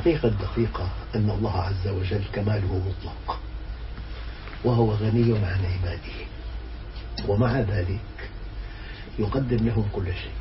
الدقيقة أن الله عز وجل كماله مطلق، وهو غني عن عباده، ومع ذلك يقدم لهم كل شيء.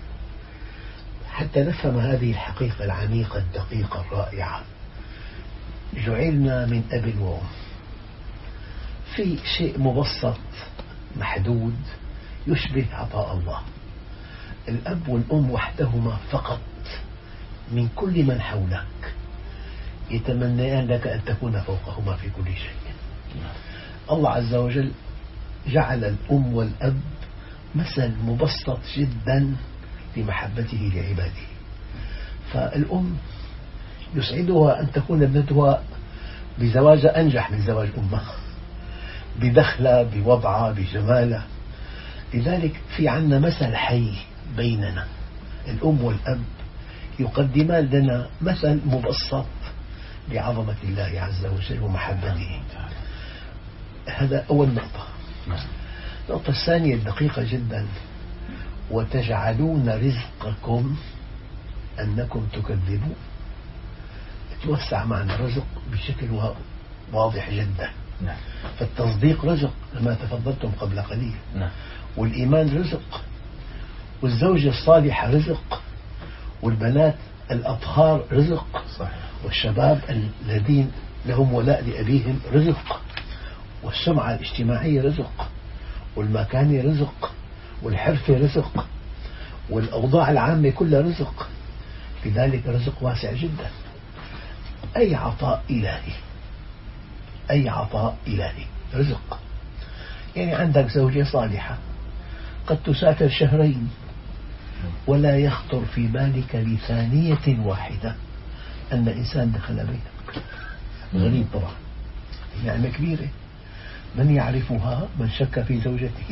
حتى نفهم هذه الحقيقة العميقة الدقيقة الرائعة، جعلنا من أب وأم في شيء مبسط محدود يشبه عطاء الله. الأب والأم وحدهما فقط من كل من حولك يتمنيان لك أن تكون فوقهما في كل شيء. الله عز وجل جعل الأم والأب مثل مبسط جدا لمحبته لعباده. فالأم يسعدها أن تكون ابنتها بزواج أنجح من زواج أمها، بدخلة، بوضعها، بجمالها. لذلك في عنا مثل حي بيننا، الأم والأب يقدمان لنا مثل مبسط بعظمة الله عز وجل ومحبته. هذا أول نقطة. النقطة الثانية الدقيقة جدا، وتجعلون رزقكم أنكم تكذبون. توسع معنى رزق بشكل واضح جدا. فالتصديق رزق كما تفضلتم قبل قليل، والإيمان رزق، والزوجة الصالحة رزق، والبنات الأطهار رزق، والشباب الذين لهم ولاء لأبيهم رزق، والسمعة الاجتماعية رزق، والمكانة رزق، والحرفة رزق، والأوضاع العامة كلها رزق. لذلك رزق واسع جدا. أي عطاء إلهي، أي عطاء إلهي رزق. يعني عندك زوجة صالحة قد تسافر شهرين ولا يخطر في بالك لثانية واحدة أن إنسان دخل بيتك. غريب طبعا، نعمة كبيرة. من يعرفها؟ من شك في زوجته،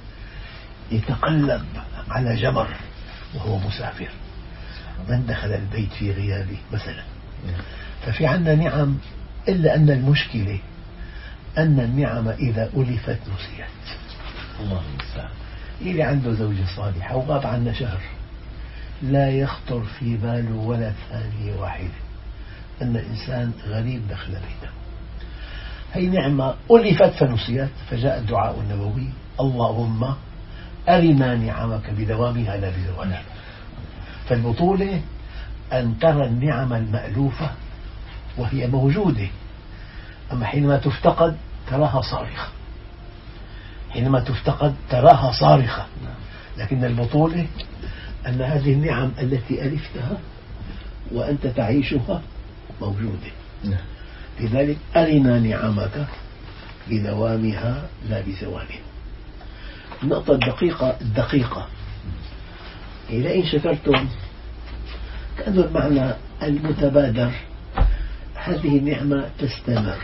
يتقلب على جمر وهو مسافر. من دخل البيت في غيابه مثلا. ففي عنا نعم، إلا أن المشكلة أن النعم إذا ألفت نسيت. الله المستعان. اللي عنده زوجة صالحة وغاب عنا شهر لا يخطر في باله ولا ثانية واحدة أن إنسان غريب دخل بيته. هي نعمة ألفت فنسيت، فجاء الدعاء النبوي: اللهم أرنا نعمك بدوامها لا بزوالها. فالبطولة أن ترى النعم المألوفة وهي موجودة، أما حينما تفتقد تراها صارخة. حينما تفتقد تراها صارخة. لكن البطولة أن هذه النعم التي ألفتها وأنت تعيشها موجودة. لذلك أرنا نعمك بدوامها لا بزوالها. النقطة الدقيقة لئن شكرتم، كأنه المعنى المتبادر هذه النعمة تستمر،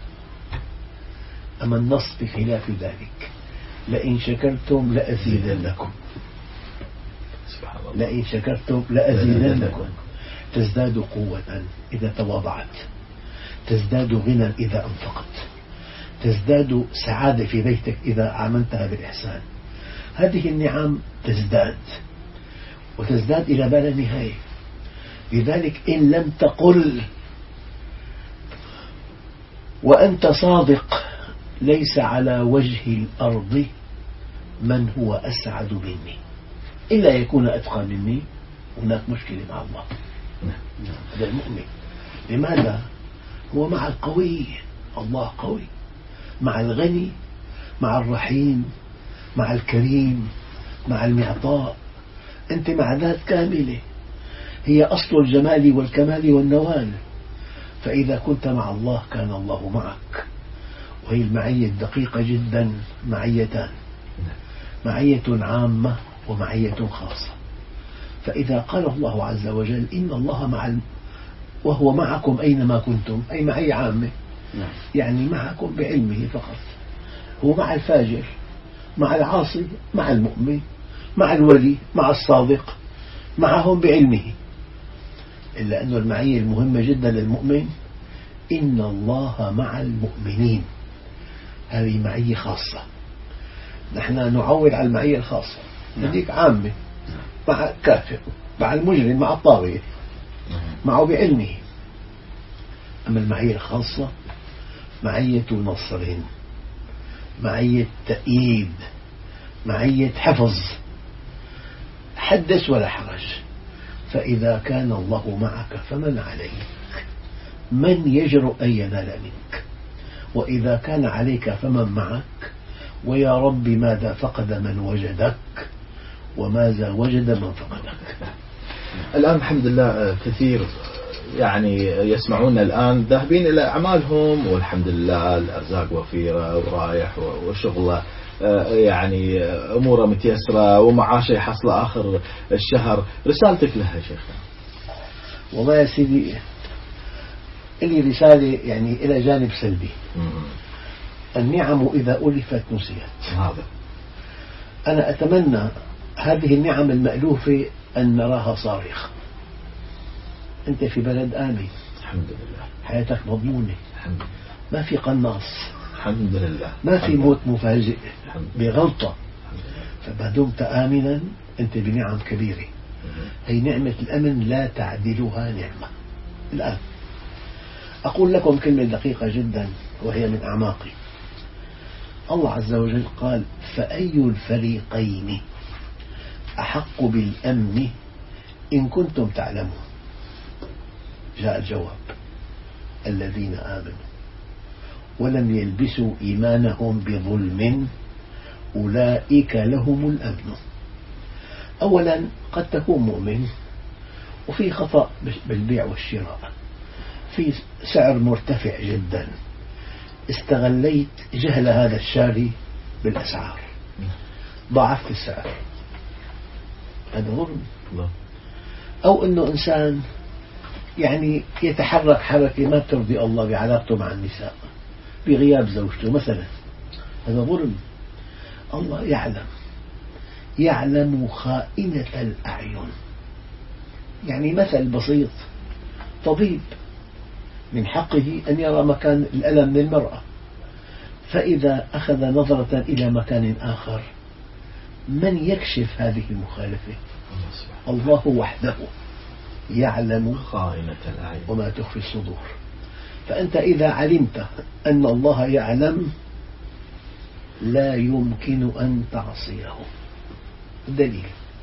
أما النص بخلاف ذلك: لئن شكرتم لأزيدنكم. لئن شكرتم لأزيدنكم. تزداد قوة إذا تواضعت، تزداد غنى إذا أنفقت، تزداد سعادة في بيتك إذا عاملتها بالإحسان. هذه النعم تزداد وتزداد إلى ما لا نهاية. لذلك إن لم تقل وأنت صادق: ليس على وجه الأرض من هو أسعد مني، إلا يكون أتقى مني، هناك مشكلة مع الله. هذا المؤمن. لماذا؟ هو مع القوي، الله قوي، مع الغني، مع الرحيم، مع الكريم، مع المعطاء. أنت مع ذات كاملة هي أصل الجمال والكمال والنوال. فإذا كنت مع الله كان الله معك. وهي المعية الدقيقة جدا معيتان: معية عامة ومعية خاصة. فإذا قال الله عز وجل: إن الله وهو معكم أينما كنتم، أي معية عامة، يعني معكم بعلمه فقط. هو مع الفاجر، مع العاصي، مع المؤمن، مع الولي، مع الصادق، معهم بعلمه. إلا أن المعية المهمة جدا للمؤمن: إن الله مع المؤمنين. هذه معية خاصة. نحن نعول على المعية الخاصة، هذيك عامة، مع الكافر، مع المجرم، مع الطاغية، معه بعلمه. أما المعية الخاصة معية نصر، معية تأييد، معية حفظ، حدث ولا حرج. فإذا كان الله معك فمن عليك؟ من يجرؤ أن ينال منك؟ وإذا كان عليك فمن معك؟ ويا رب ماذا فقد من وجدك وماذا وجد من فقدك. الآن الحمد لله كثير يعني يسمعون الآن ذاهبين إلى أعمالهم، والحمد لله الأرزاق وفيرة ورايح وشغله يعني أموره متيسرة ومعاشه يحصل آخر الشهر. رسالتك لها يا شيخ؟ والله يا سيدي لي رسالة يعني إلى جانب سلبي. النعم إذا ألفت نسيت. هذا أنا أتمنى هذه النعم المألوفة أن نراها صارخة. أنت في بلد آمن، الحمد لله، حياتك مضمونة، الحمد لله، ما في قناص، الحمد لله، ما في موت مفاجئ بغلطة. فما دمت آمنا أنت بنعم كبيرة. هي نعمة الأمن لا تعدلها نعمة. الآن أقول لكم كلمة دقيقة جدا وهي من أعماقي. الله عز وجل قال: فأي الفريقين أحق بالأمن إن كنتم تعلمون. جاء الجواب: الذين آمنوا ولم يلبسوا إيمانهم بظلم أولئك لهم الأمن. أولا قد تكون مؤمن وفي خطأ بالبيع والشراء، في سعر مرتفع جدا، استغليت جهل هذا الشاري بالأسعار، ضاعفت السعر، هذا ظلم. أو أنه إنسان يعني يتحرك حركة ما ترضي الله بعلاقته مع النساء بغياب زوجته مثلا، هذا ظلم. الله يعلم خائنة الأعين. يعني مثل بسيط: طبيب من حقه أن يرى مكان الألم من المرأة، فإذا أخذ نظرة إلى مكان آخر من يكشف هذه المخالفة؟ الله وحده يعلم خائنة الأعين وما تخفي الصدور. فأنت إذا علمت أن الله يعلم لا يمكن أن تعصيه. الدليل: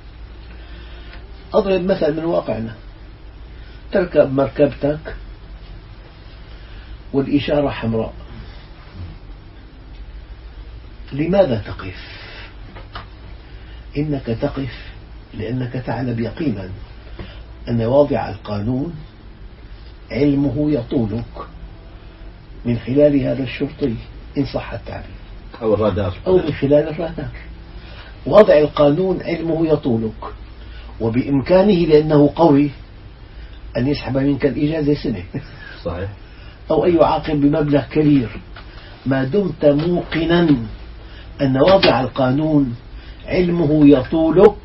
أضرب مثل من واقعنا. تركب مركبتك والإشارة حمراء، لماذا تقف؟ إنك تقف لأنك تعلم يقينا أن واضع القانون علمه يطولك من خلال هذا الشرطي إن صح التعبير، أو الرادار، أو من خلال الرادار. واضع القانون علمه يطولك، وبإمكانه لأنه قوي أن يسحب منك الإجازة سنة صحيح، أو أن يعاقب بمبلغ كبير. ما دمت موقنا أن واضع القانون علمه يطولك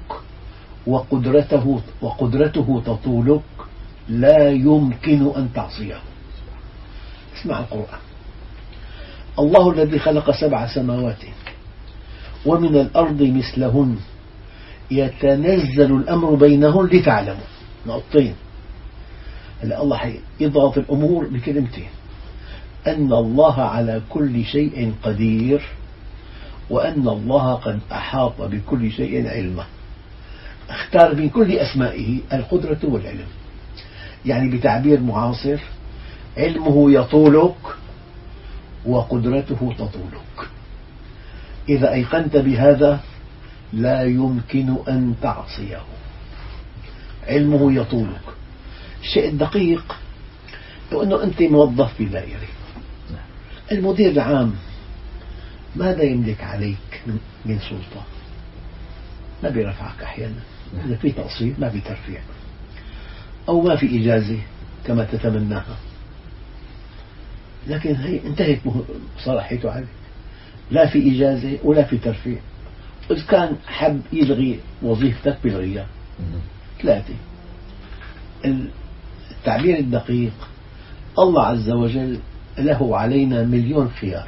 وقدرته تطولك لا يمكن أن تعصيه. اسمع القرآن: الله الذي خلق 7 سماوات ومن الأرض مثلهن يتنزل الأمر بينهن لتعلموا. نقطتين. هلا الله يضغط الأمور بكلمتين: أن الله على كل شيء قدير، وأن الله قد أحاط بكل شيء علما. اختار من كل أسمائه القدرة والعلم. يعني بتعبير معاصر: علمه يطولك وقدرته تطولك. إذا أيقنت بهذا لا يمكن أن تعصيه. علمه يطولك. الشيء الدقيق لو أنه أنت موظف في دائرة، المدير العام ماذا يملك عليك من سلطة؟ ما بيرفعك أحيانا، إذا في تقصير ما في ترفيع، أو ما في إجازة كما تتمناها، لكن هي انتهت صلاحيته عليك، لا في إجازة ولا في ترفيع. إذا كان حب يلغي وظيفتك بيلغيها. 3. التعبير الدقيق: الله عز وجل له علينا مليون خيار.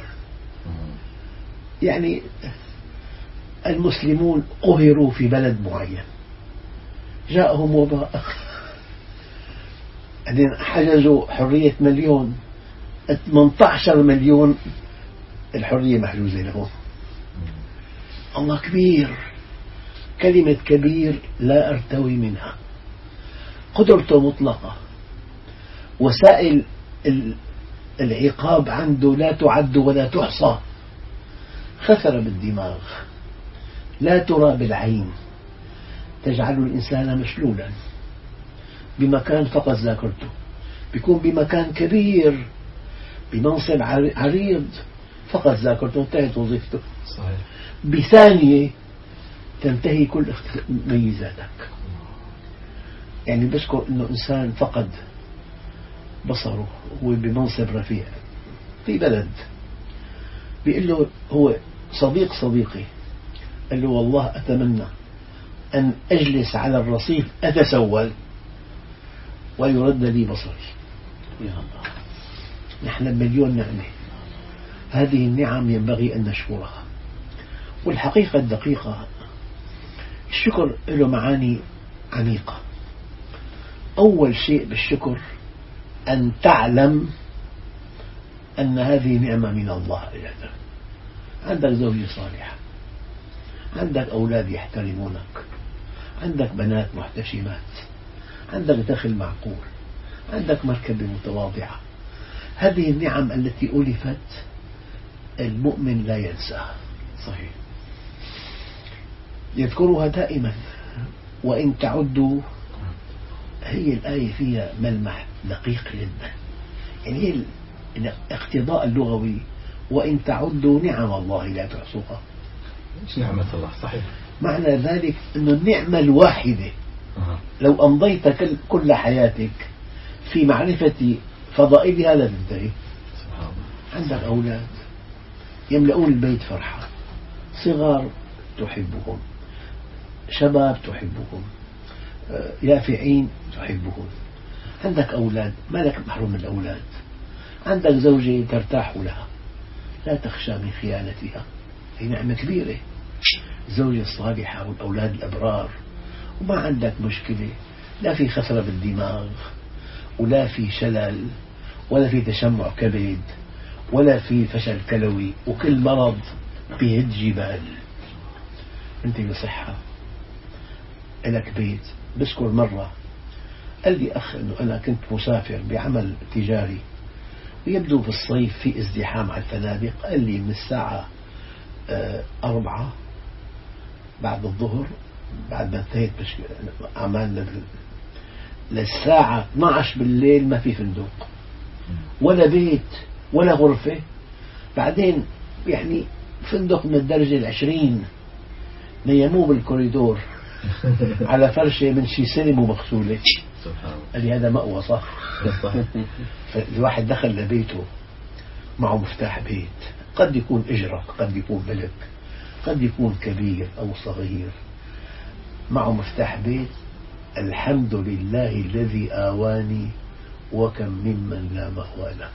يعني المسلمون قهروا في بلد معين، جاءهم وباء، بعدين حجزوا حرية مليون، 18 مليون الحرية محجوزة لهم. الله كبير، كلمة كبير لا أرتوي منها، قدرته مطلقة، وسائل العقاب عنده لا تعد ولا تحصى، خثر بالدماغ لا ترى بالعين، تجعل الإنسان مشلولا بمكان فقط ذاكرته، بيكون بمكان كبير بمنصب عريض فقط ذاكرته انتهت وظيفته. صحيح. بثانية تنتهي كل ميزاتك. يعني بذكر انه انسان فقد بصره، هو بمنصب رفيع في بلد، بيقول له هو صديقي، قال له والله أتمنى أن أجلس على الرصيف أتسول ويرد لي بصري. يا الله، نحن بمليون نعمة، هذه النعم ينبغي أن نشكرها. والحقيقة الدقيقة، الشكر له معاني عميقة. أول شيء بالشكر أن تعلم أن هذه نعمة من الله لك. عندك زوجة صالحة، عندك أولاد يحترمونك، عندك بنات محتشمات، عندك دخل معقول، عندك مركبة متواضعة. هذه النعم التي ألفت المؤمن لا ينساها. صحيح. يذكرها دائما، وإن تعدوا، هي الآية فيها ملمح دقيق جدا. يعني هي الاقتضاء اللغوي، وإن تعدوا نعم الله لا تحصوها. إيش نعمة الله؟ صحيح. معنى ذلك أن النعمة الواحدة لو أمضيت كل حياتك في معرفة فضائلها لا تنتهي. عندك أولاد يملؤون البيت فرحة، صغار تحبهم، شباب تحبهم، يافعين تحبهم. عندك أولاد ما لك محروم من الأولاد، عندك زوجة ترتاح لها لا تخشى من خيانتها، هي نعمة كبيرة، الزوجة الصالحة والأولاد الأبرار، وما عندك مشكلة، لا في خسرة بالدماغ، ولا في شلل، ولا في تشمع كبد، ولا في فشل كلوي، وكل مرض بيهد جبال. أنت بصحة، لك بيت. بذكر مرة قال لي أخ أنه أنا كنت مسافر بعمل تجاري، ويبدو في الصيف في ازدحام على الفنادق. قال لي من الساعة 4 بعد الظهر، بعد ما انتهيت أعمالنا، للساعة 12 بالليل ما في فندق ولا بيت ولا غرفة. بعدين يعني فندق من الدرجة 20 نيموه بالكوريدور على فرشة من شي سلم ومغسولة. قال لي هذا مأوى صح. فالواحد دخل لبيته معه مفتاح بيت، قد يكون إجرة، قد يكون ملك، قد يكون كبير أو صغير، معه مفتاح بيت. الحمد لله الذي آواني وكم ممن لا مأوى له.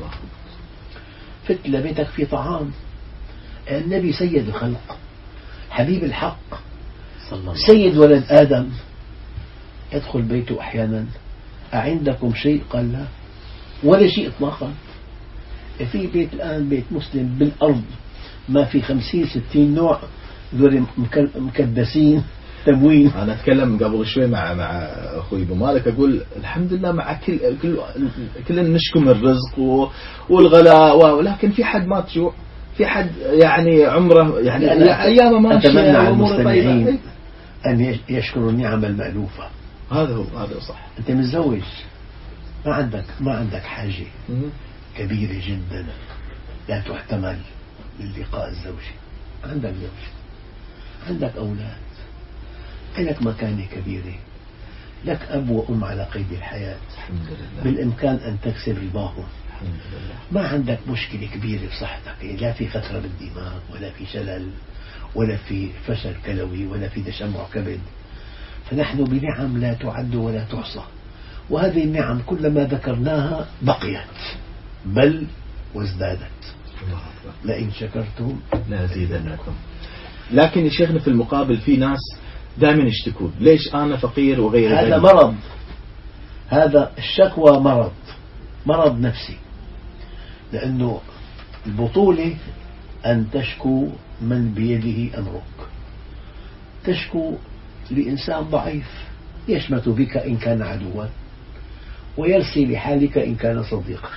فت لبيتك في طعام، النبي سيد الخلق، حبيب الحق، سيد ولد آدم، يدخل بيته أحيانا أعندكم شيء؟ قال لا، ولا شيء إطلاقا. في بيت الآن بيت مسلم بالأرض ما في 50-60 نوع ذول مكدسين تموين. أنا أتكلم قبل شوي مع أخوي أبو مالك، أقول الحمد لله مع كل نشكم الرزق والغلاء، ولكن في حد ما تجوع، في حد يعني عمره يعني أيام ما أتمنى على المستمعين أن يشكروا النعم المألوفة. هذا صح. أنت متزوج، ما عندك حاجة كبيرة جدا لا تحتمل للقاء الزوجي. عندك زوج، عندك أولاد، لك مكانة كبيرة، لك أب وأم على قيد الحياة، الحمد لله. بالإمكان أن تكسب رضاهم. الحمد لله. ما عندك مشكلة كبيرة بصحتك، لا في خثرة بالدماغ، ولا في شلل، ولا في فشل كلوي، ولا في تشمع كبد. فنحن بنعم لا تعد ولا تحصى، وهذه النعم كلما ذكرناها بقيت بل وازدادت. لئن شكرتم لأزيدنكم. لكن يا شيخنا في المقابل في ناس دائما يشتكون، ليش أنا فقير وغيري؟ هذا مرض، هذا الشكوى مرض نفسي، لأنه البطولة أن تشكو من بيده أمرك، تشكو لإنسان ضعيف يشمت بك إن كان عدوا، ويرسي لحالك إن كان صديقا،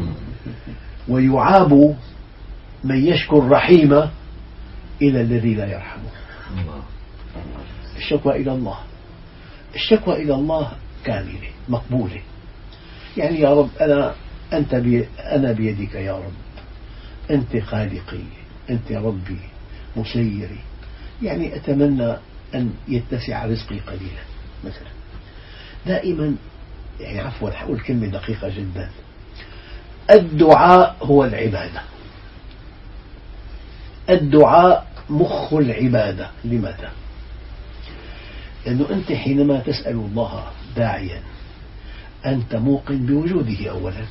ويعاب من يشكو الرحيم إلى الذي لا يرحمه. الشكوى إلى الله، الشكوى إلى الله كاملة مقبولة. يعني يا رب أنا بيدك يا رب، أنت خالقي، أنت ربي مسيري، يعني أتمنى أن يتسع رزقي قليلا مثلا. دائما يعني عفوا حقول كلمة دقيقة جدا، الدعاء هو العبادة، الدعاء مخ العبادة. لماذا؟ لأنه أنت حينما تسأل الله داعيا أنت موقن بوجوده أولا،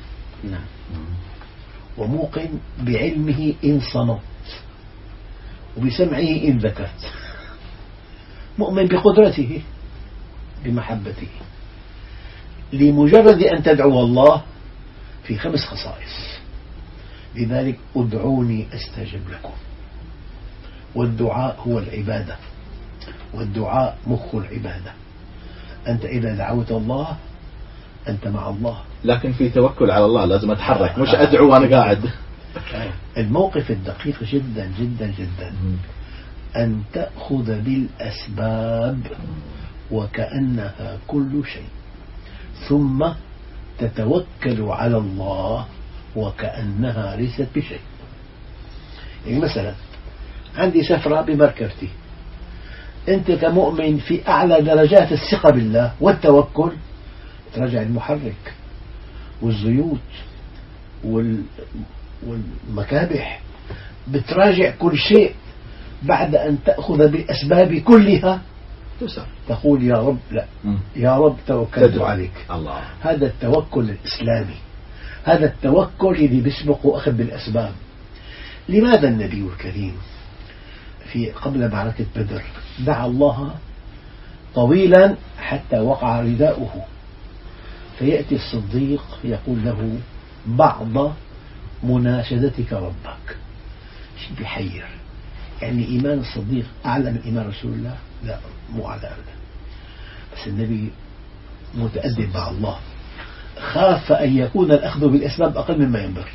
وموقن بعلمه إن صمت، وبسمعه إن ذكرت، مؤمن بقدرته بمحبته. لمجرد أن تدعو الله في 5 خصائص. لذلك ادعوني أستجب لكم، والدعاء هو العبادة، والدعاء مخ العبادة. أنت إذا دعوت الله أنت مع الله. لكن في توكل على الله لازم أتحرك، مش أدعو وأنا قاعد. الموقف الدقيق جدا جدا جدا أن تأخذ بالأسباب وكأنها كل شيء، ثم تتوكل على الله وكأنها ليست بشيء. يعني مثلا عندي سفرة بمركبتي، أنت كمؤمن في أعلى درجات الثقة بالله والتوكل تراجع المحرك والزيوت والمكابح، بتراجع كل شيء بعد أن تأخذ بالأسباب كلها، تقول يا رب لا، يا رب توكلت عليك. الله. هذا التوكل الإسلامي، هذا التوكل الذي بيسبق أخذ بالأسباب. لماذا النبي الكريم قبل معركة بدر دعا الله طويلا حتى وقع رداؤه، فيأتي الصديق يقول له بعض مناشدتك ربك. شيء بيحير، يعني إيمان الصديق أعلى من إيمان رسول الله؟ لا، مو أعلى أبدا. بس النبي متأدب مع الله، خاف أن يكون الأخذ بالأسباب أقل مما ينبغي،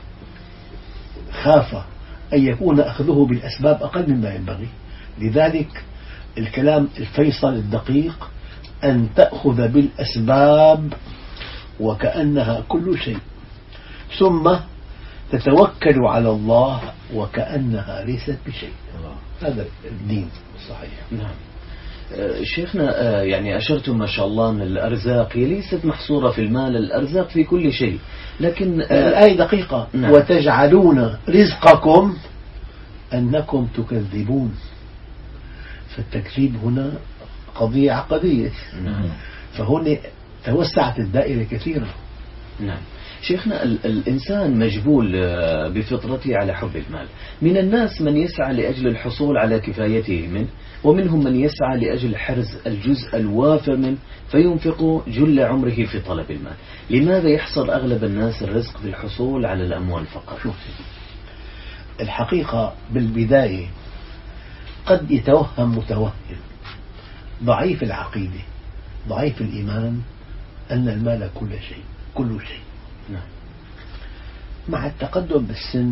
خاف أن يكون أخذه بالأسباب أقل مما ينبغي. لذلك الكلام الفيصل الدقيق أن تأخذ بالأسباب وكأنها كل شيء، ثم تتوكل على الله وكأنها ليست بشيء. هذا الدين الصحيح. نعم. شيخنا يعني أشرتم ما شاء الله أن الأرزاق ليست محصورة في المال، الأرزاق في كل شيء، لكن الآية دقيقة. نعم. وتجعلون رزقكم أنكم تكذبون. فالتكذيب هنا قضية عقدية. فهنا توسعت الدائرة كثيرا. نعم. شيخنا الإنسان مجبول بفطرته على حب المال. من الناس من يسعى لأجل الحصول على كفايته منه، ومنهم من يسعى لأجل حرز الجزء الوافر منه فينفق جل عمره في طلب المال. لماذا يحصل أغلب الناس الرزق بالحصول على الأموال فقط؟ شوف الحقيقة بالبداية قد يتوهم متوهم ضعيف العقيدة ضعيف الإيمان أن المال كل شيء. نعم. مع التقدم بالسن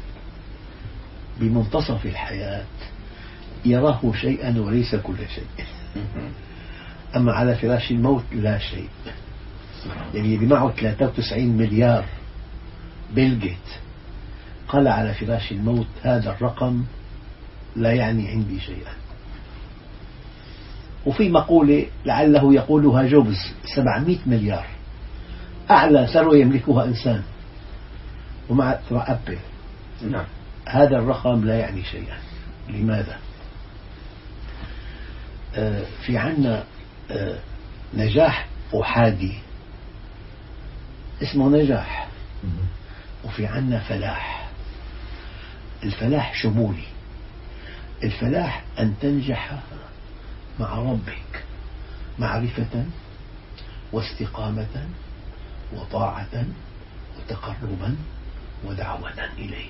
بمنتصف الحياة يراه شيئا وليس كل شيء. أما على فراش الموت لا شيء. يعني اللي معه 93 مليار بيل جيت قال على فراش الموت هذا الرقم لا يعني عندي شيئا. وفي مقولة لعله يقولها جوبز 700 مليار أعلى ثروة يملكها إنسان ومع أبل. نعم. هذا الرقم لا يعني شيئا. لماذا؟ في عنا نجاح أحادي اسمه نجاح، وفي عنا فلاح. الفلاح شمولي. الفلاح أن تنجح مع ربك معرفة واستقامة وطاعة وتقربا ودعوة إليه.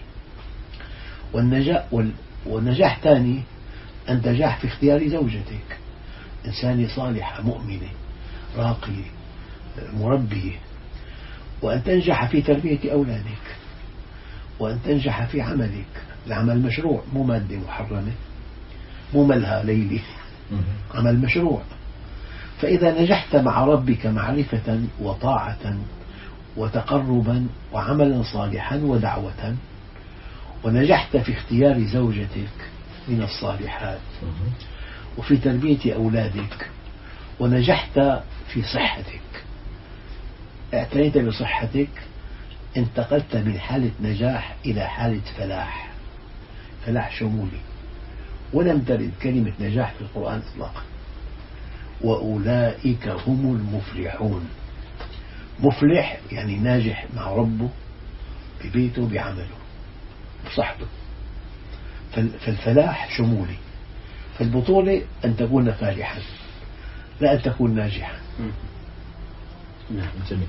والنجاح ثاني أن تنجح في اختيار زوجتك، إنسانة صالحة مؤمنة راقية مربية، وأن تنجح في تربية أولادك، وأن تنجح في عملك. العمل مشروع، مو مادة محرمة، مو ملهى ليلي، عمل مشروع. فإذا نجحت مع ربك معرفة وطاعة وتقربا وعملا صالحا ودعوة، ونجحت في اختيار زوجتك من الصالحات، وفي تربية أولادك، ونجحت في صحتك، اعتنيت بصحتك، انتقلت من حالة نجاح إلى حالة فلاح، فلاح شمولي. ولم ترد كلمة نجاح في القرآن إطلاقا. وأولئك هم المفلحون. مفلح يعني ناجح مع ربه، ببيته، بعمله، بصحته. فالفلاح شمولي. فالبطولة أن تكون فالحا، لا أن تكون ناجحا. نعم، جميل.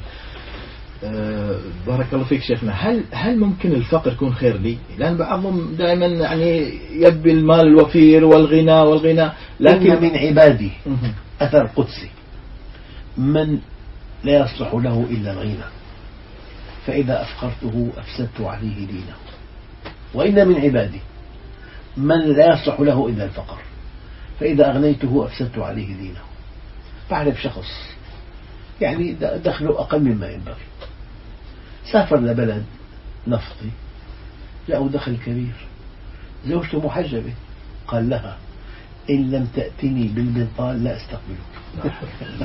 بارك الله فيك شيخنا. هل ممكن الفقر يكون خير لي؟ لأن بعضهم دائما يعني يبي المال الوفير والغنى، لكن إن من عبادي أثر قدسي من لا يصلح له إلا الغنى، فإذا أفقرته أفسدت عليه دينه. وإن من عبادي من لا يصلح له إلا الفقر، فإذا أغنيته أفسدت عليه دينه. تعرف شخص يعني دخله أقل مما ينبغي، سافر لبلد نفطي، له دخل كبير، زوجته محجبة، قال لها إن لم تأتني بالبنطال لا أستقبلك.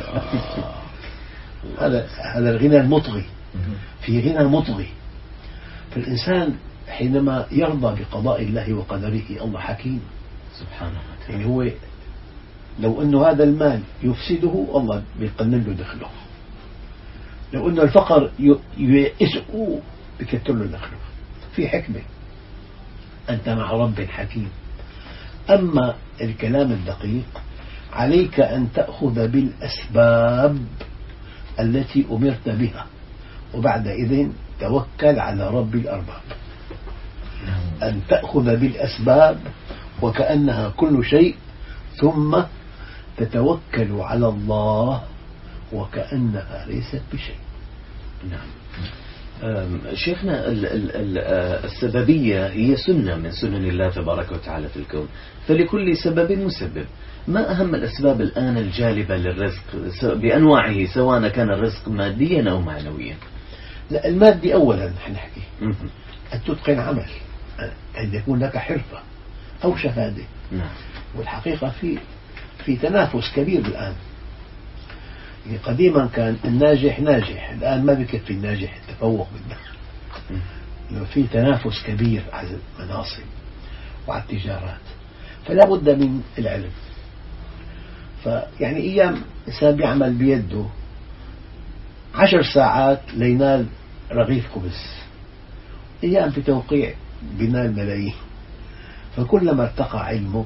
هذا الغنى المطغي، في غنى مطغي. فالإنسان حينما يرضى بقضاء الله وقدره، الله حكيم سبحانه وتعالى. يعني هو لو أنه هذا المال يفسده الله بيقنن له دخله، لو أنه الفقر يئسه بكتر له دخله. في حكمة، أنت مع رب حكيم. أما الكلام الدقيق، عليك أن تأخذ بالأسباب التي أمرت بها، وبعد إذن توكل على رب الأرباب. أن تأخذ بالأسباب وكأنها كل شيء، ثم تتوكل على الله وكأنها ليست بشيء. نعم. شيخنا، السببية هي سنة من سنن الله تبارك وتعالى في الكون، فلكل سبب مسبب. ما أهم الأسباب الآن الجالبة للرزق بأنواعه، سواء كان الرزق ماديا أو معنويا؟ لا، المادي أولا نحكي أن تتقن عمل، أن يكون لك حرفة أو شهادة. نعم. والحقيقة في تنافس كبير الآن. يعني قديما كان الناجح ناجح، الآن ما بكفي الناجح التفوق بالناجح. في تنافس كبير على المناصب وعلى التجارات، فلا بد من العلم. فيعني أيام إنسان بيعمل بيده 10 ساعات لينال رغيف خبز، أيام في توقيع بينال ملايين. فكلما ارتقى علمك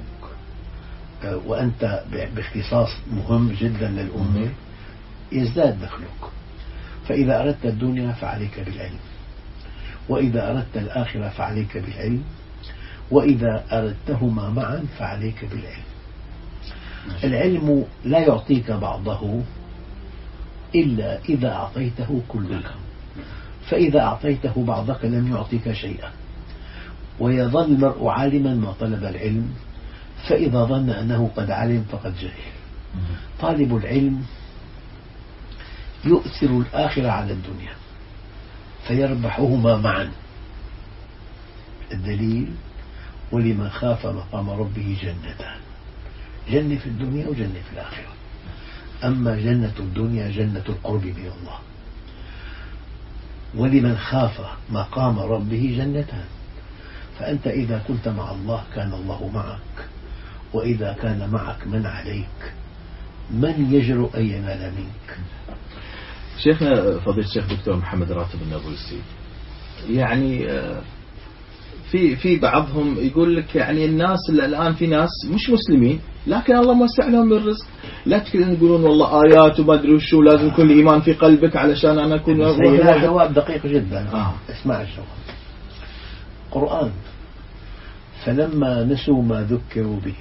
وأنت باختصاص مهم جدا للأمة يزداد دخلك. فإذا أردت الدنيا فعليك بالعلم، وإذا أردت الآخرة فعليك بالعلم، وإذا أردتهما معا فعليك بالعلم. العلم لا يعطيك بعضه إلا إذا أعطيته كلك، فإذا أعطيته بعضك لم يعطيك شيئا. ويظل المرء عالما ما طلب العلم، فإذا ظن أنه قد علم فقد جهل. طالب العلم يؤثر الآخرة على الدنيا فيربحهما معا. الدليل: ولمن خاف مقام ربه جنتان، جنة في الدنيا وجنة في الآخرة. أما جنة الدنيا جنة القرب من الله، ولمن خاف مقام ربه جنتان. فأنت إذا كنت مع الله كان الله معك، وإذا كان معك من عليك من يجرؤ أن ينال منك. شيخنا فضيلة الشيخ دكتور محمد راتب النابلسي، يعني في بعضهم يقول لك يعني الناس اللي الآن في ناس مش مسلمين لكن الله موسع لهم الرزق، لا تقولون والله آيات وما أدري وشو لازم يكون إيمان في قلبك علشان أنا أكون. هذا جواب دقيق جدا. اسمع الجواب. قرآن: فلما نسوا ما ذكروا به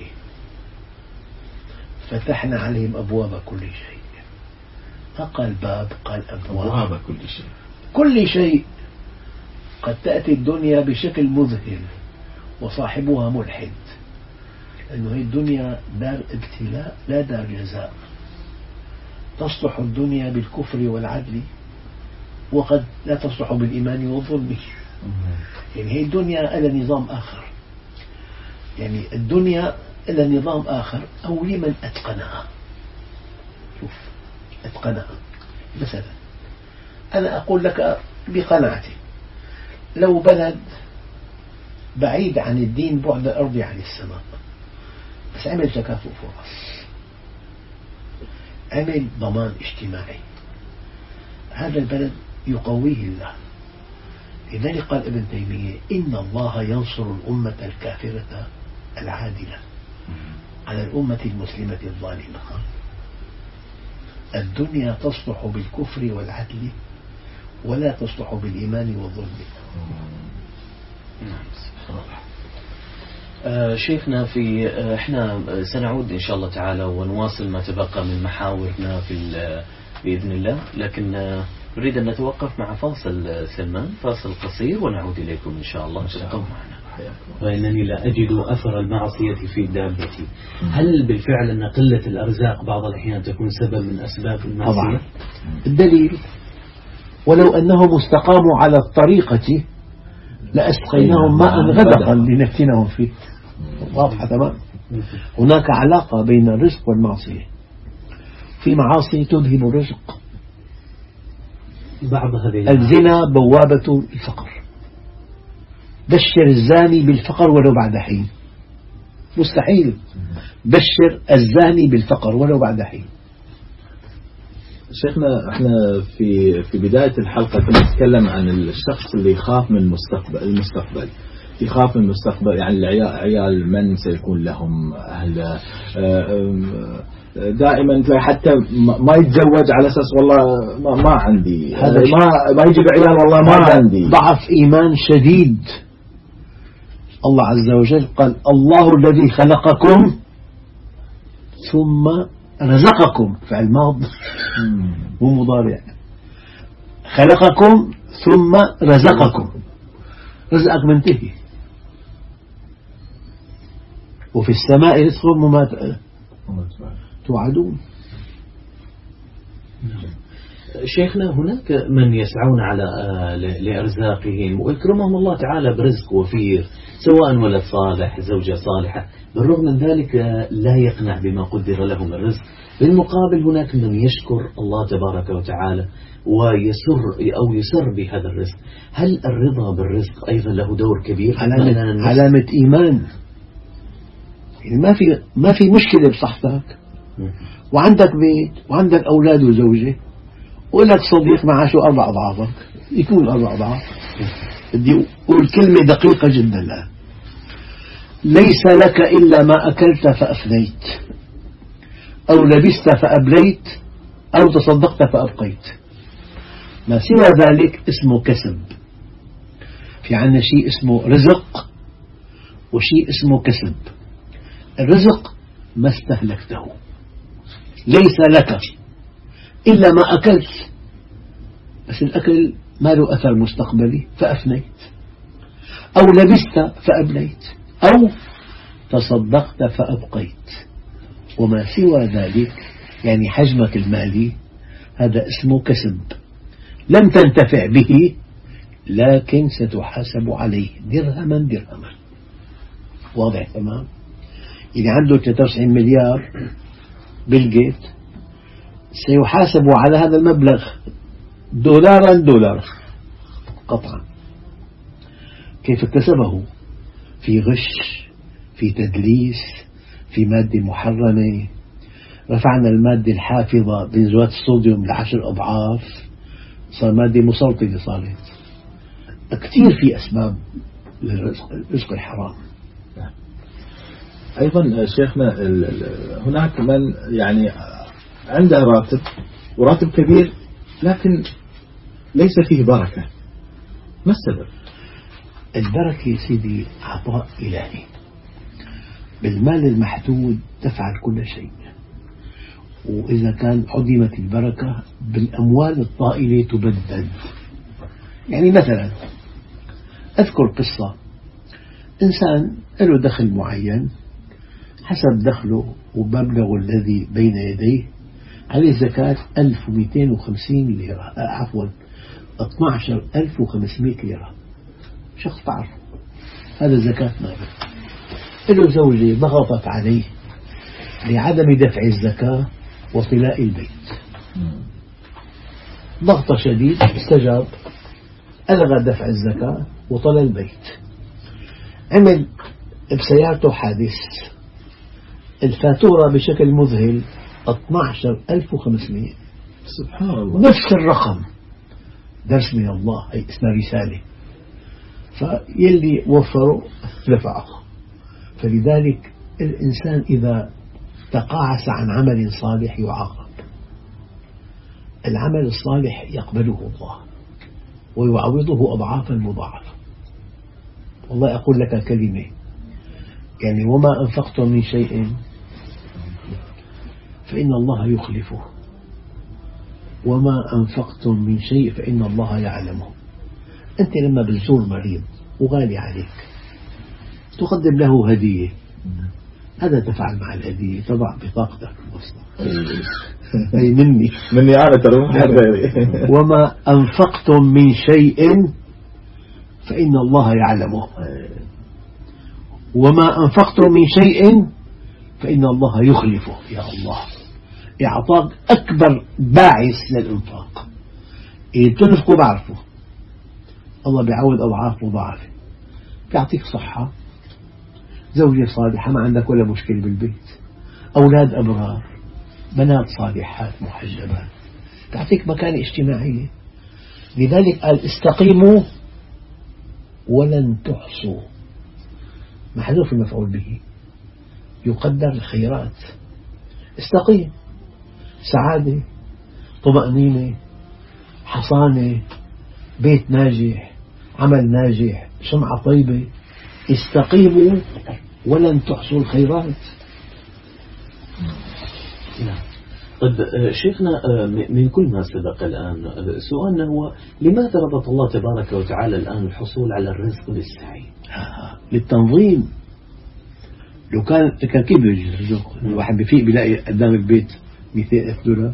فتحنا عليهم أبواب كل شيء. ما قال باب، قال أبواب كل شيء. كل شيء. قد تأتي الدنيا بشكل مذهل وصاحبها ملحد، لأنه هي الدنيا دار ابتلاء لا دار جزاء. تصلح الدنيا بالكفر والعدل وقد لا تصلح بالإيمان والظلم. يعني هي الدنيا إلى نظام آخر، يعني الدنيا إلى نظام آخر أو لمن أتقنها. شوف أتقنها. مثلا أنا أقول لك بقناعتي، لو بلد بعيد عن الدين بعد الأرض عن السماء بس عمل تكافؤ فرص، عمل ضمان اجتماعي، هذا البلد يقويه الله. لذلك قال ابن تيمية: إن الله ينصر الأمة الكافرة العادلة على الأمة المسلمة الظالمة. الدنيا تصلح بالكفر والعدل ولا تصلح بالإيمان والظلم. شيخنا، احنا سنعود إن شاء الله تعالى ونواصل ما تبقى من محاورنا بإذن الله، لكن نريد أن نتوقف مع فاصل سلمان، فاصل قصير ونعود إليكم إن شاء الله. تبقوا معنا. وإنني لا أجد أثر المعصية في دابتي. هل بالفعل أن قلة الأرزاق بعض الأحيان تكون سبب من أسباب المعصية؟ طبعا. الدليل: ولو أنهم استقاموا على الطريقة لأسقيناهم ماء غدقا لنفتنهم فيه. واضحة تمام. هناك علاقة بين الرزق والمعصية. في معاصي تذهب الرزق. بعض هذه الزنا بوابة الفقر. بشر الزاني بالفقر ولو بعد حين. مستحيل بشر الزاني بالفقر ولو بعد حين. شيخنا، احنا في بداية الحلقة كنا نتكلم عن الشخص اللي يخاف من المستقبل، يخاف من المستقبل، يعني العيال من سيكون لهم أهل. دائما حتى ما يتزوج على أساس والله ما عندي، ما يجيب عيال والله ما عندي. ضعف إيمان شديد. الله عز وجل قال: الله الذي خلقكم ثم رزقكم. فعل ماضي ومضارع. خلقكم ثم رزقكم. رزقك منتهي. وفي السماء رزقكم وما توعدون. شيخنا، هناك من يسعون على لأرزاقهم ويكرمهم الله تعالى برزق وفير، سواء ولد صالح زوجة صالحة، بالرغم من ذلك لا يقنع بما قدر لهم الرزق. بالمقابل هناك من يشكر الله تبارك وتعالى يسر بهذا الرزق. هل الرضا بالرزق أيضا له دور كبير؟ علامة إيمان. يعني ما في مشكلة بصحتك وعندك بيت وعندك أولاد وزوجة ولك صديق معاشه 4 أضعافك، يكون 4 أضعاف. بدي أقول كلمة دقيقة جدا الآن: ليس لك إلا ما أكلت فأفنيت، أو لبست فأبليت، أو تصدقت فأبقيت. ما سوى ذلك اسمه كسب. في عنا شيء اسمه رزق وشيء اسمه كسب. الرزق ما استهلكته، ليس لك إلا ما أكلت، بس الأكل ما له أثر مستقبلي فأفنيت، أو لبست فأبليت، أو تصدقت فأبقيت. وما سوى ذلك يعني حجمك المالي هذا اسمه كسب، لم تنتفع به لكن ستحاسب عليه درهما درهما. واضح تمام؟ اللي عنده 93 مليار بيل جيت سيحاسب على هذا المبلغ دولارا قطعا. كيف اكتسبه؟ في غش، في تدليس، في مادة محرمة. رفعنا المادة الحافظة بنزوات الصوديوم ل10 أضعاف، صار مادة مسرطنة. صارت كثير في أسباب للرزق الحرام. أيضا شيخنا هناك من يعني عنده راتب وراتب كبير لكن ليس فيه بركة، ما السبب؟ البركة يا سيدي عطاء إلهي، بالمال المحدود تفعل كل شيء، وإذا كان عدمت البركة بالأموال الطائلة تبدد. يعني مثلا أذكر قصة، إنسان له دخل معين، حسب دخله ومبلغ الذي بين يديه عليه زكاة 1250 ليرة، عفوا 12500 ليرة. شخص تعرف هذا زكاة ماله. له زوجة ضغطت عليه لعدم دفع الزكاة وطلاء البيت، ضغط شديد، استجاب، ألغى دفع الزكاة وطلى البيت. عمل بسيارته حادث، الفاتورة بشكل مذهل 12500. سبحان الله، نفس الرقم. درس من الله، هي اسمها رسالة. فيلي وفره دفعه. فلذلك الإنسان إذا تقاعس عن عمل صالح يعاقب. العمل الصالح يقبله الله ويعوضه أضعافا مضاعفة. والله أقول لك كلمة، يعني وما أنفقتم من شيء فإن الله يخلفه، وما أنفقتم من شيء فإن الله يعلمه. أنت لما بتزور مريض وغالي عليك تقدم له هدية، هذا تفعل مع الهدية، تضع بطاقتك أي مني أنا ترى. وما أنفقتم من شيء فإن الله يعلمه، وما أنفقتم من شيء فإن الله يخلفه. يا الله، إعطاك أكبر باعث للإنفاق. إذا تنفقوا بعرفه الله بيعود أضعاف مضاعفة. بيعطيك صحة، زوجة صالحة، ما عندك ولا مشكلة بالبيت، أولاد أبرار، بنات صالحات محجبات، تعطيك مكان اجتماعي. لذلك قال استقيموا ولن تحصوا، محذوف المفعول به، يقدر الخيرات. استقيم، سعادة، طمأنينة، حصانة، بيت ناجح، عمل ناجح، سمعة طيبة. استقيموا ولن تحصوا الخيرات. طيب شيخنا، من كل ما سبق الآن سؤالنا هو لماذا ربط الله تبارك وتعالى الآن الحصول على الرزق بالسعي؟ للتنظيم. لو كان كيف بيجي الرزق؟ الواحد بفيق بيلاقي قدام البيت 200,000 دولار.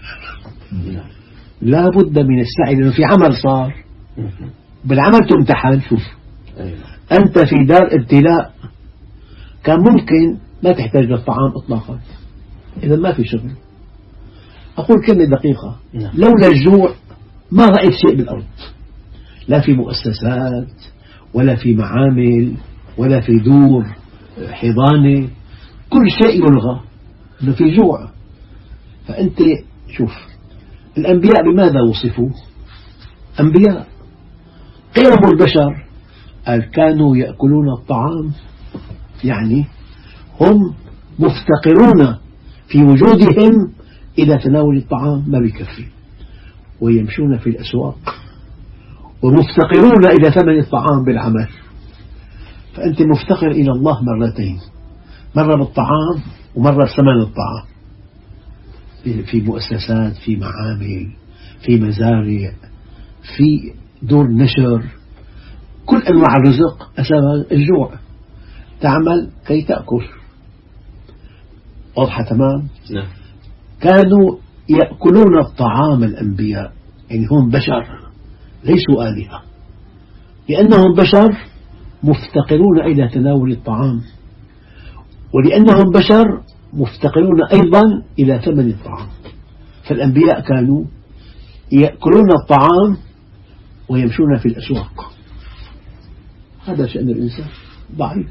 لا بد من السعي، لأنه في عمل صار، بالعمل تمتحن. شوف أنت في دار ابتلاء، كان ممكن ما تحتاج للطعام إطلاقا إذا ما في شغل. أقول كلمة دقيقة، لولا الجوع ما رأيت شيء بالأرض، لا في مؤسسات ولا في معامل ولا في دور حضانة، كل شيء يلغى إنه في جوع. فأنت شوف الأنبياء بماذا وصفوا؟ أنبياء قيم البشر قال كانوا يأكلون الطعام، يعني هم مفتقرون في وجودهم إلى تناول الطعام، ما بيكفي، ويمشون في الأسواق ومفتقرون إلى ثمن الطعام بالعمل. فأنت مفتقر إلى الله مرتين، مرة بالطعام ومرة بثمن الطعام، في مؤسسات، في معامل، في مزارع، في دور نشر، كل أنواع الرزق أسباب الجوع. تعمل كي تأكل، واضحة تمام؟ نعم. كانوا يأكلون الطعام الأنبياء، يعني هم بشر ليسوا آلهة، لأنهم بشر مفتقرون إلى تناول الطعام، ولأنهم بشر مفتقرون أيضا إلى ثمن الطعام. فالأنبياء كانوا يأكلون الطعام ويمشون في الأسواق. هذا شأن الإنسان ضعيف.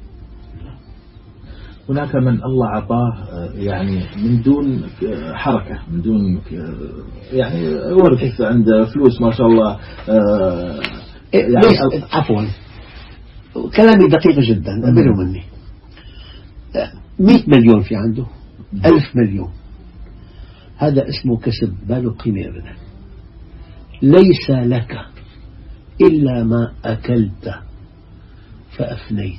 هناك من الله عطاه يعني من دون حركة، من دون يعني ورث عنده فلوس ما شاء الله. يعني عفوا، كلامي دقيق جدا قبلوا مني. 100 مليون في عنده 1000 مليون، هذا اسمه كسب، ما له قيمة أبدا. ليس لك إلا ما أكلت فأفنيت،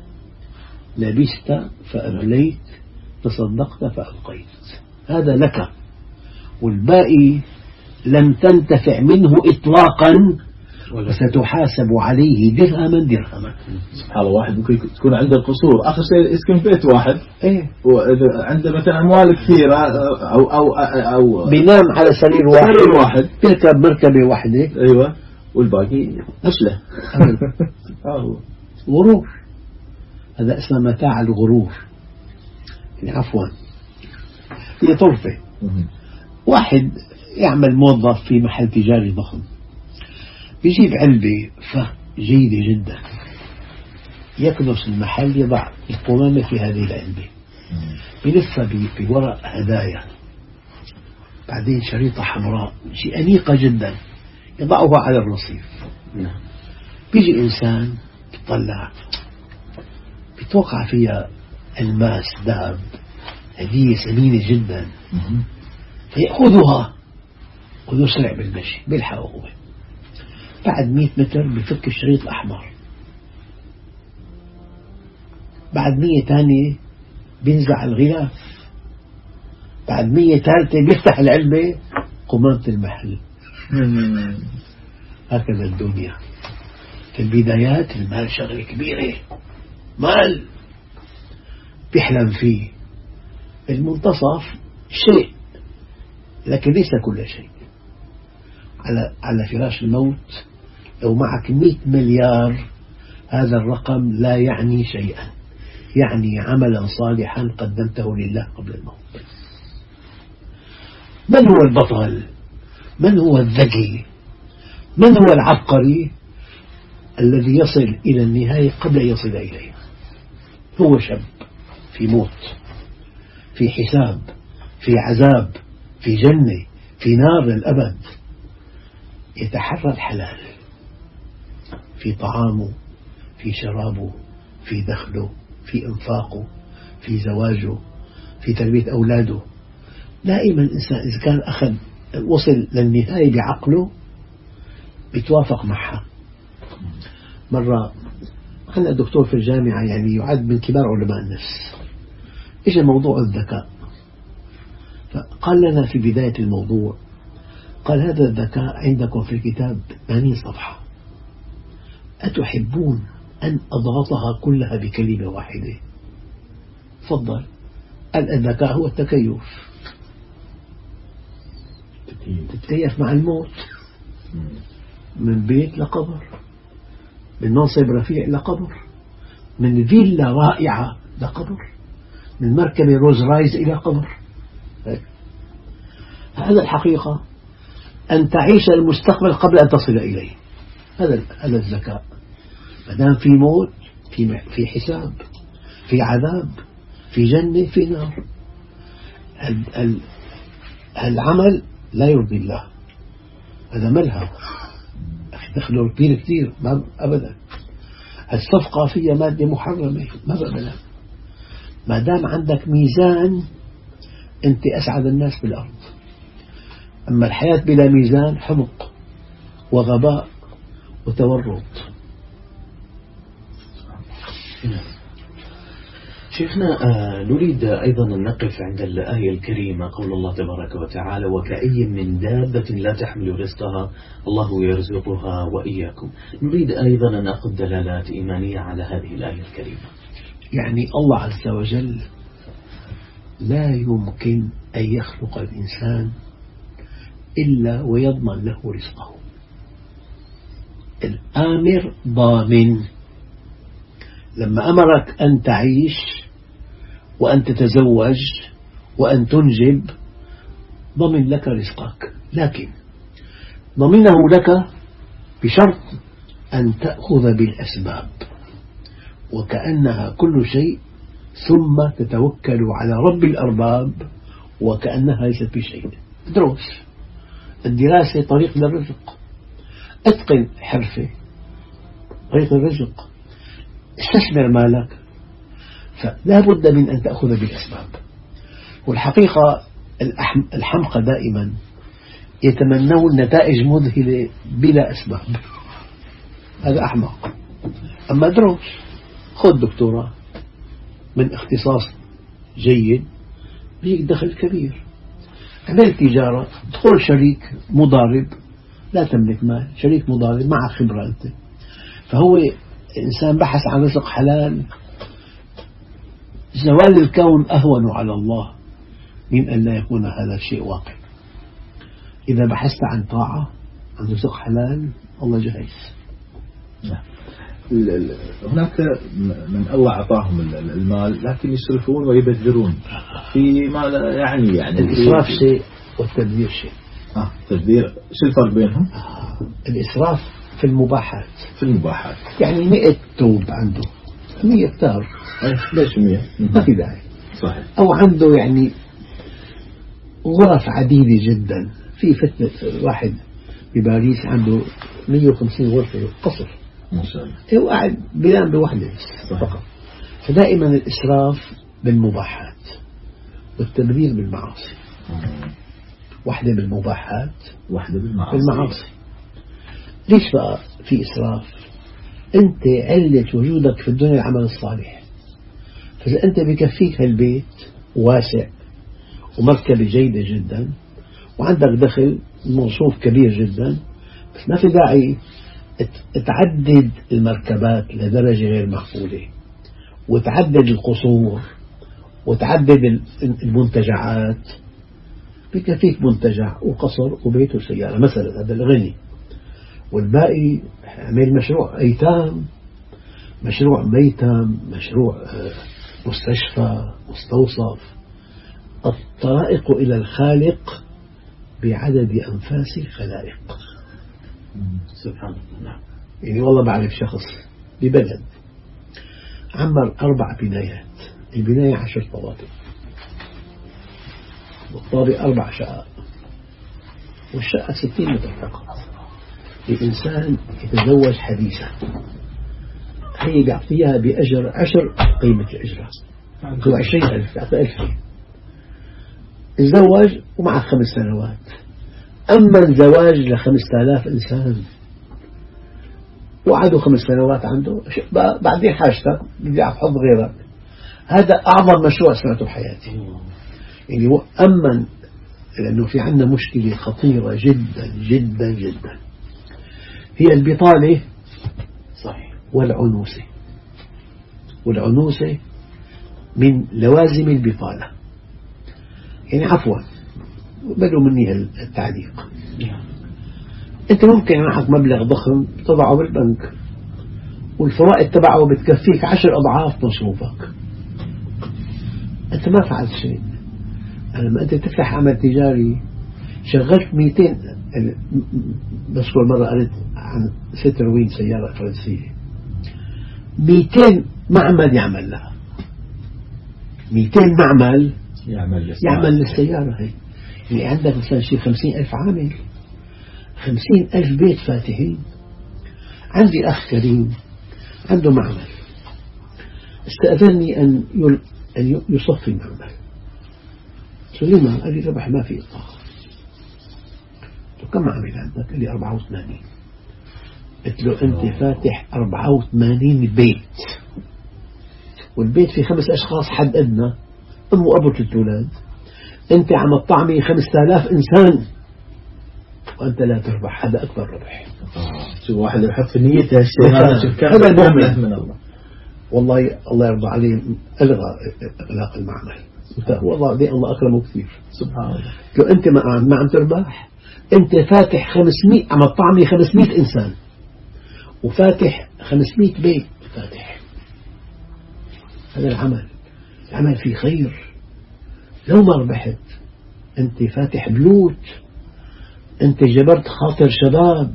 لبست فأبليت، تصدقت فأبقيت، هذا لك، والباقي لم تنتفع منه إطلاقا وستحاسب عليه درهما درهما. سبحان الله، واحد ممكن تكون عنده قصور، آخر شيء يسكن في بيت واحد، وإذا عنده مثلا أموال كثيرة أو بينام على سرير واحد، تركب مركبة واحدة، أيوة، والباقي أشله. غرور، هذا اسمه متاع الغرور. يعني عفوا، هي طرفة. واحد يعمل موظف في محل تجاري ضخم، بيجيب علبة جيدة جدا، يكنس المحل، يضع القمامة في هذه العلبة، بلفها بورق هدايا، بعدين شريطة حمراء شيء أنيقة جدا، يضعها على الرصيف. بيجي إنسان بيطلع، بيتوقع فيها الماس، ذهب، هدية ثمينة جدا، فيأخذها ويسرع بالمشي، بيلحقه هو. بعد 100 متر بفك الشريط الأحمر، بعد 100 ثانية بينزع الغلاف، بعد 100 ثالثة بيفتح العلبة، قمامة المحل. هكذا الدنيا في البدايات، المال شغلة كبيرة، مال بيحلم فيه، المنتصف شيء، لكن ليس كل شيء. على فراش الموت لو معك 100 مليار، هذا الرقم لا يعني شيئا، يعني عملا صالحا قدمته لله قبل الموت. من هو البطل؟ من هو الذكي؟ من هو العبقري الذي يصل إلى النهاية قبل أن يصل إليها؟ هو شاب في موت، في حساب، في عذاب، في جنة، في نار للأبد، يتحرى الحلال في طعامه، في شرابه، في دخله، في إنفاقه، في زواجه، في تربية أولاده. دائما الإنسان إذا كان وصل للنهاية بعقله بيتوافق معها. مرة أنا دكتور في الجامعة، يعني يعد من كبار علماء النفس، إجا موضوع الذكاء، فقال لنا في بداية الموضوع، قال هذا الذكاء عندكم في الكتاب 80 صفحة، أتحبون أن أضغطها كلها بكلمة واحدة؟ تفضل. الذكاء هو التكيف، تتكيف مع الموت، من بيت لقبر، من منصب رفيع لقبر، من فيلا رائعة لقبر، من مركبة روز رايز إلى قبر. هذا الحقيقة، أن تعيش المستقبل قبل أن تصل إليه، هذا الذكاء. مدام في موت، في حساب، في عذاب، في جنة، في نار. العمل لا يرضي الله، هذا ملهى، دخله كبير كثير، أبدا. الصفقة فيها مادة محرمة، ما بقبلها. ما دام عندك ميزان، أنت أسعد الناس بالأرض. أما الحياة بلا ميزان حمق وغباء وتورط. شيخنا، نريد أيضا أن نقف عند الآية الكريمة، قول الله تبارك وتعالى: وكأي من دابة لا تحمل رزقها الله يرزقها وإياكم. نريد أيضا أن نأخذ دلالات إيمانية على هذه الآية الكريمة. يعني الله عز وجل لا يمكن أن يخلق الإنسان إلا ويضمن له رزقه. الآمر ضامن، لما أمرك أن تعيش وأن تتزوج وأن تنجب ضمن لك رزقك، لكن ضمنه لك بشرط أن تأخذ بالأسباب، وكأنها كل شيء، ثم تتوكل على رب الأرباب وكأنها ليست بشيء. دروس، الدراسة طريق للرزق، أتقن حرفة طريق الرزق، استثمر مالك، فلا بد من أن تأخذ بالأسباب. والحقيقة الحمقى دائما يتمنون نتائج مذهلة بلا أسباب، هذا أحمق. أما دروس، خذ دكتوراه من اختصاص جيد بيك دخل كبير، اعمل تجارة، ادخل شريك مضارب، لا تملك مال، شريك مضارب معك خبرة أنت. فهو إنسان بحث عن رزق حلال، زوال الكون أهون على الله من أن لا يكون هذا الشيء واقع. إذا بحثت عن طاعة، عن رزق حلال، الله جاهز. هناك من الله أعطاهم المال لكن يسرفون ويبذرون في ما لا يعني الإسراف شيء والتبذير شيء. تبذير شو الفرق بينهم؟ الإسراف في المباحات. في المباحات يعني 100 توب عنده 100 كتار، ليش 100 ما في داعي. صحيح. أو عنده يعني غرف عديدة جدا. في فتنة واحد بباريس عنده 150 غرفة قصر ما شاء الله، هو قاعد بينام بوحدة فقط. فدائما الإسراف بالمباحات والتبذير بالمعاصي. واحدة بالمباحات، واحدة بالمعاصي. ليش بقى في إسراف؟ أنت علة وجودك في الدنيا العمل الصالح. فإذا أنت بكفيك هالبيت واسع ومركبة جيدة جدا وعندك دخل مصروف كبير جدا، بس ما في داعي تعدد المركبات لدرجة غير معقولة، وتعدد القصور، وتعدد المنتجعات. بكفيك منتجع وقصر وبيت وسيارة مثلا، هذا الغني. والباقي عمل مشروع أيتام، مشروع ميتم، مشروع مستشفى، مستوصف. الطرائق إلى الخالق بعدد أنفاس الخلائق. سبحان الله. نعم. يعني والله بعرف شخص ببلد عمر 4 بنايات، البناية 10 طوابق، والطابق 4 شقق، والشقة 60 متر فقط. الإنسان يتزوج حديثا، هي بيعطيها بأجر 10 قيمة الإجرة، هو 20,000 يعطي 1000. الزواج ومع 5 سنوات. أما الزواج ل5000 إنسان وعدوا 5 سنوات عنده، بعدين حاجتك بدي أحط غيرك. هذا أعظم مشروع سمعته بحياتي. يعني أمن، لأنه في عندنا مشكلة خطيرة جدا جدا جدا، هي البطالة. صحيح. والعنوسة. والعنوسة من لوازم البطالة. يعني عفوا بدوا مني التعليق. أنت ممكن معك مبلغ ضخم تضعه بالبنك والفوائد تبعه بتكفيك 10 أضعاف مصروفك، أنت ما فعلت شيء. لما أنت تفتح عمل تجاري شغلت 200. بذكر مرة قريت عن ستروين، سيارة فرنسية، 200 معمل يعمل لها، 200 معمل يعمل للسيارة هي. يعني عندك مثلا شيء 50,000 عامل، 50,000 بيت فاتحين. عندي أخ كريم عنده معمل، استأذني أن يصفي المعمل. سليمان قال لي ربح ما في إطلاق. قلت له كم عامل عندك؟ قال لي 84. قلت له أنت فاتح 84 بيت، والبيت فيه 5 أشخاص حد أدنى، أم وأبو 3 أولاد. أنت عم تطعمي 5000 إنسان وأنت لا تربح. هذا أكبر ربح. شو واحد يحط في نيته الشيء هذا المؤمن من الله. والله الله يرضى عليه ألغى إغلاق المعمل. والله دي الله أكرمه كثير. سبحان الله. لو أنت ما عم تربح، أنت فاتح 500، عم تطعمي 500 إنسان وفاتح 500 بيت فاتح. هذا العمل فيه خير. لو ما ربحت أنت فاتح بيوت، أنت جبرت خاطر شباب.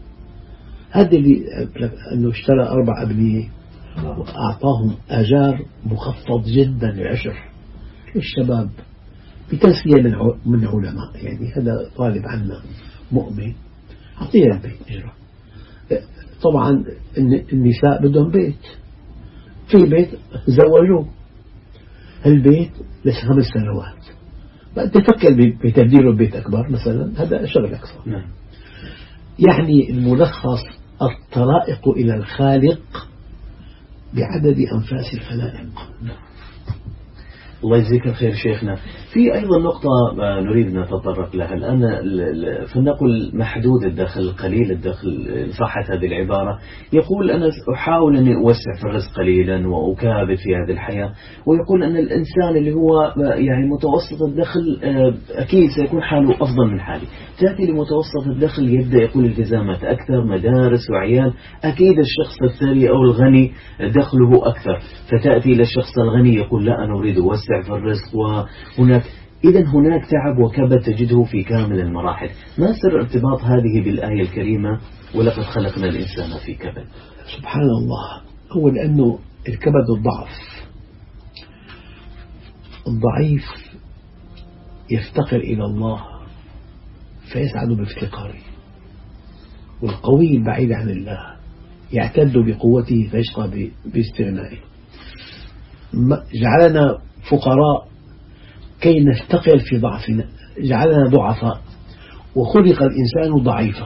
هذا اللي أنه اشترى 4 أبنية وأعطاهم آجار مخفض جدا للعشر للشباب بتسلية من علماء. يعني هذا طالب عنا مؤمن، أعطيه البيت إجرة. طبعا النساء بدهم بيت، في بيت زوجوه، البيت لسه 5 سنوات، فأنت تفكر بتبديله ببيت أكبر مثلا، هذا شغل أكثر. نعم. يعني الملخص الطرائق إلى الخالق بعدد أنفاس الخلائق. الله يجزيك الخير شيخنا. في أيضا نقطة نريد أن نتطرق لها الآن، فلنقل محدود الدخل قليل الدخل، صحت هذه العبارة، يقول أنا أحاول أن أوسع في الرزق قليلا وأكابد في هذه الحياة، ويقول أن الإنسان اللي هو يعني متوسط الدخل أكيد سيكون حاله أفضل من حالي. تأتي لمتوسط الدخل يبدأ يقول التزامات أكثر، مدارس وعيال، أكيد الشخص الثري أو الغني دخله أكثر، فتأتي إلى الشخص الغني يقول لا أنا أريد أوسع في الرزق. وهناك هناك تعب وكبد تجده في كامل المراحل. ما سر ارتباط هذه بالآية الكريمة ولقد خلقنا الإنسان في كبد؟ سبحان الله. هو لأنه الكبد الضعف، الضعيف يفتقر إلى الله فيسعد بافتقاره، والقوي البعيد عن الله يعتد بقوته فيشقى باستغنائه. جعلنا فقراء كي نفتقر في ضعفنا، جعلنا ضعفاء، وخلق الإنسان ضعيفا،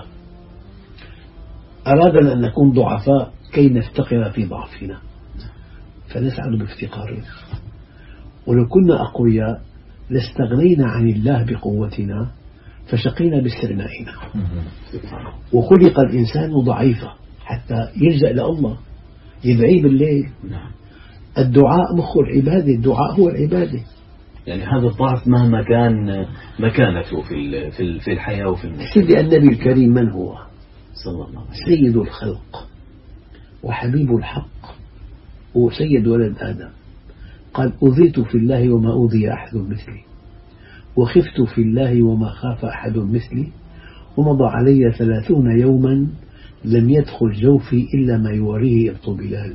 أرادنا أن نكون ضعفاء كي نفتقر في ضعفنا فنسعد بافتقارنا. ولو كنا أقوياء لاستغنينا عن الله بقوتنا فشقينا باستغنائنا. وخلق الإنسان ضعيفا حتى يلجأ لله، يدعي بالليل. الدعاء مخ العبادة، الدعاء هو العبادة. يعني هذا الضعف مهما كان مكانته في الحياة وفي المجتمع. سيدي النبي الكريم من هو؟ صلى الله عليه وسلم، سيد الخلق وحبيب الحق وسيد ولد آدم. قال أوذيت في الله وما أوذي أحد مثلي، وخفت في الله وما خاف أحد مثلي، ومضى علي 30 يوما لم يدخل جوفي إلا ما يوريه إبط بلال.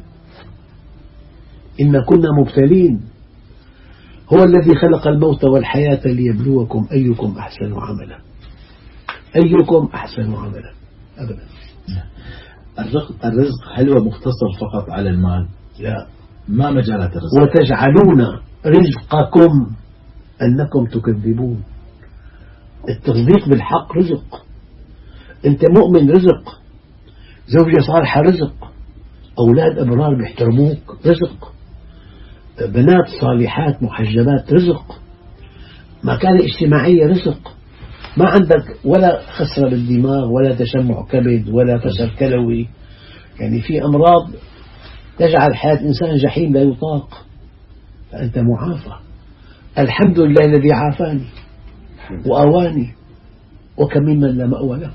إن كنا مبتلين، هو الذي خلق الموت والحياة ليبلوكم أيكم أحسن عملا. أيكم أحسن عملا أبدا. الرزق هل هو مختصر فقط على المال؟ لا، ما مجالات الرزق. وتجعلون رزقكم أنكم تكذبون. التصديق بالحق رزق، أنت مؤمن رزق، زوجة صالحة رزق، أولاد أبرار بيحترموك رزق، بنات صالحات محجبات رزق، مكانة اجتماعية رزق، ما عندك ولا خسرة بالدماغ ولا تشمع كبد ولا فشل كلوي. يعني في أمراض تجعل حياة إنسان جحيم لا يطاق، فأنت معافى. الحمد لله الذي عافاني وأواني، وكم ممن لا مأوى له.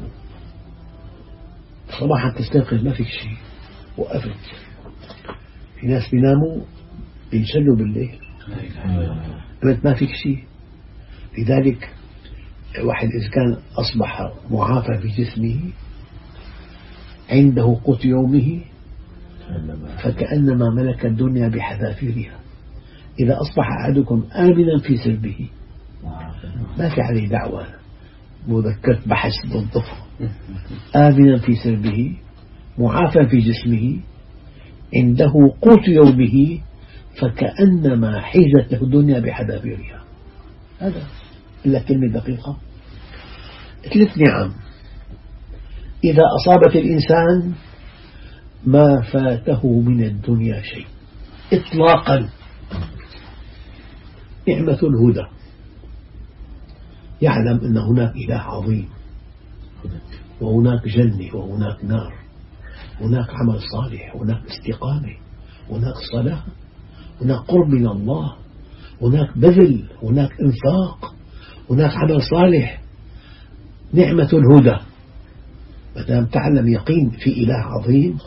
صباحا تستيقظ ما فيك شيء، وقفت. في ناس بيناموا بينشلوا بالليل، قلت ما فيك شيء. لذلك الواحد إذا كان أصبح معافى في جسمه عنده قوت يومه فكأنما ملك الدنيا بحذافيرها. إذا أصبح أحدكم آمنا في سربه، ما في عليه دعوة، مذكرة بحث ضده، آمنا في سربه معافى في جسمه عنده قوت يومه فكأنما حيزت له الدنيا بحذافيرها. هذا إلا كلمة دقيقة. 3 نعم إذا أصابت الإنسان ما فاته من الدنيا شيء إطلاقا. نعمة الهدى، يعلم أن هناك إله عظيم، وهناك جنة وهناك نار، هناك عمل صالح، هناك استقامة، هناك صلاة، هناك قرب من الله، هناك بذل، هناك إنفاق، هناك عمل صالح. نعمة الهدى. ما دام تعلم يقين في إله عظيم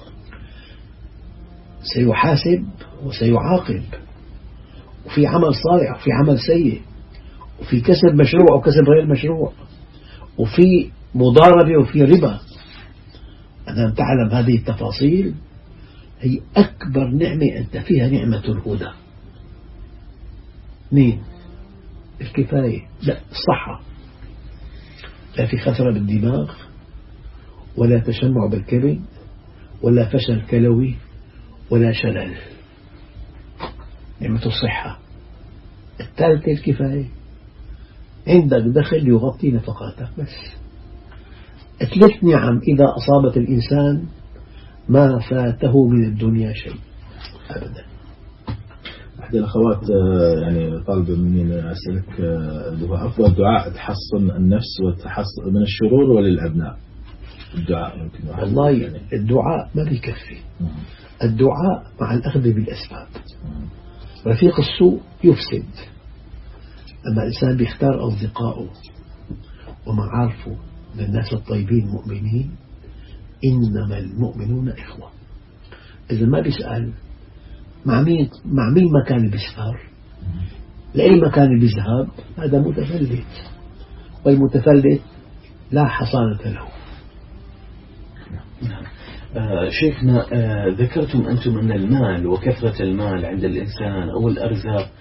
سيحاسب وسيعاقب، وفي عمل صالح وفي عمل سيء، وفي كسب مشروع وكسب غير مشروع، وفي مضاربة وفي ربا. ما دام تعلم هذه التفاصيل هي أكبر نعمة أنت فيها، نعمة الهدى. 2 الكفاية، لا الصحة، لا في خسرة بالدماغ ولا تشمع بالكبد ولا فشل كلوي ولا شلل. نعمة الصحة. الثالثة الكفاية، عندك دخل يغطي نفقاتك بس. 3 نعم إذا أصابت الإنسان ما فاته من الدنيا شيء أبدا. أحد الأخوات يعني طالبة مني أن أسألك أفضل دعاء تحصن النفس وتحصن من الشرور وللأبناء. الدعاء يمكن والله يعني الدعاء ما بيكفي. الدعاء مع الأخذ بالأسباب. رفيق السوء يفسد، أما الإنسان بيختار أصدقائه ومعارفه من الناس الطيبين المؤمنين. إنما المؤمنون إخوة. إذا ما بيسأل مع مين مكان بيسافر، لأي مكان بيذهب، هذا متفلت، والمتفلت لا حصانة له. شيخنا ذكرتم أنتم أن المال وكثرة المال عند الإنسان أو الأرزاق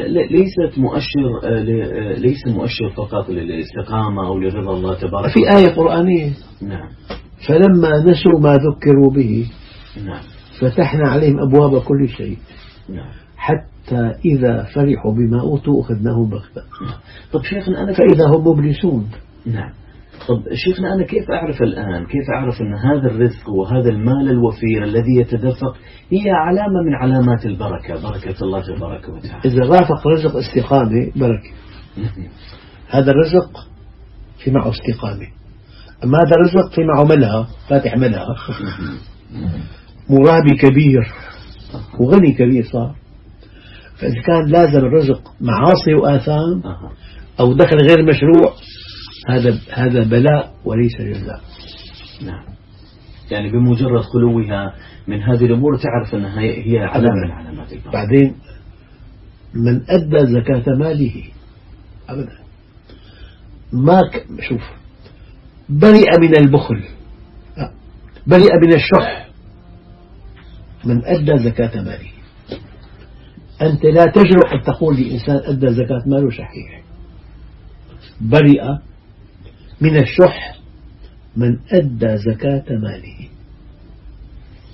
ليس مؤشر فقط للاستقامة أو لرضا الله تبارك في آية قرآنية. نعم. فلما نسوا ما ذكروا به نعم فتحنا عليهم أبواب كل شيء. نعم. حتى إذا فرحوا بما أوتوا أخذناهم بغتة. طب شيخنا فإذا هم مبلسون. نعم. طب شيخنا أنا كيف أعرف الآن، كيف أعرف أن هذا الرزق وهذا المال الوفير الذي يتدفق هي علامة من علامات البركة، بركة الله تبارك وتعالى؟ إذا رافق رزق استقامة بركة. هذا الرزق في معه استقامة. أما هذا الرزق في معه ملهى، فاتح ملهى، مرابي كبير وغني كبير صار. فإذا كان لازم الرزق معاصي وآثام أو دخل غير مشروع، هذا بلاء وليس جزاء. نعم. يعني بمجرد خلوها من هذه الأمور تعرف أنها هي علامة من علامات البركة. بعدين من أدى زكاة ماله أبدا شوف، برئ من البخل، برئ من الشح من أدى زكاة ماله. أنت لا تجرؤ أن تقول لإنسان أدى زكاة ماله شحيح. برئ من الشح من أدى زكاة ماله.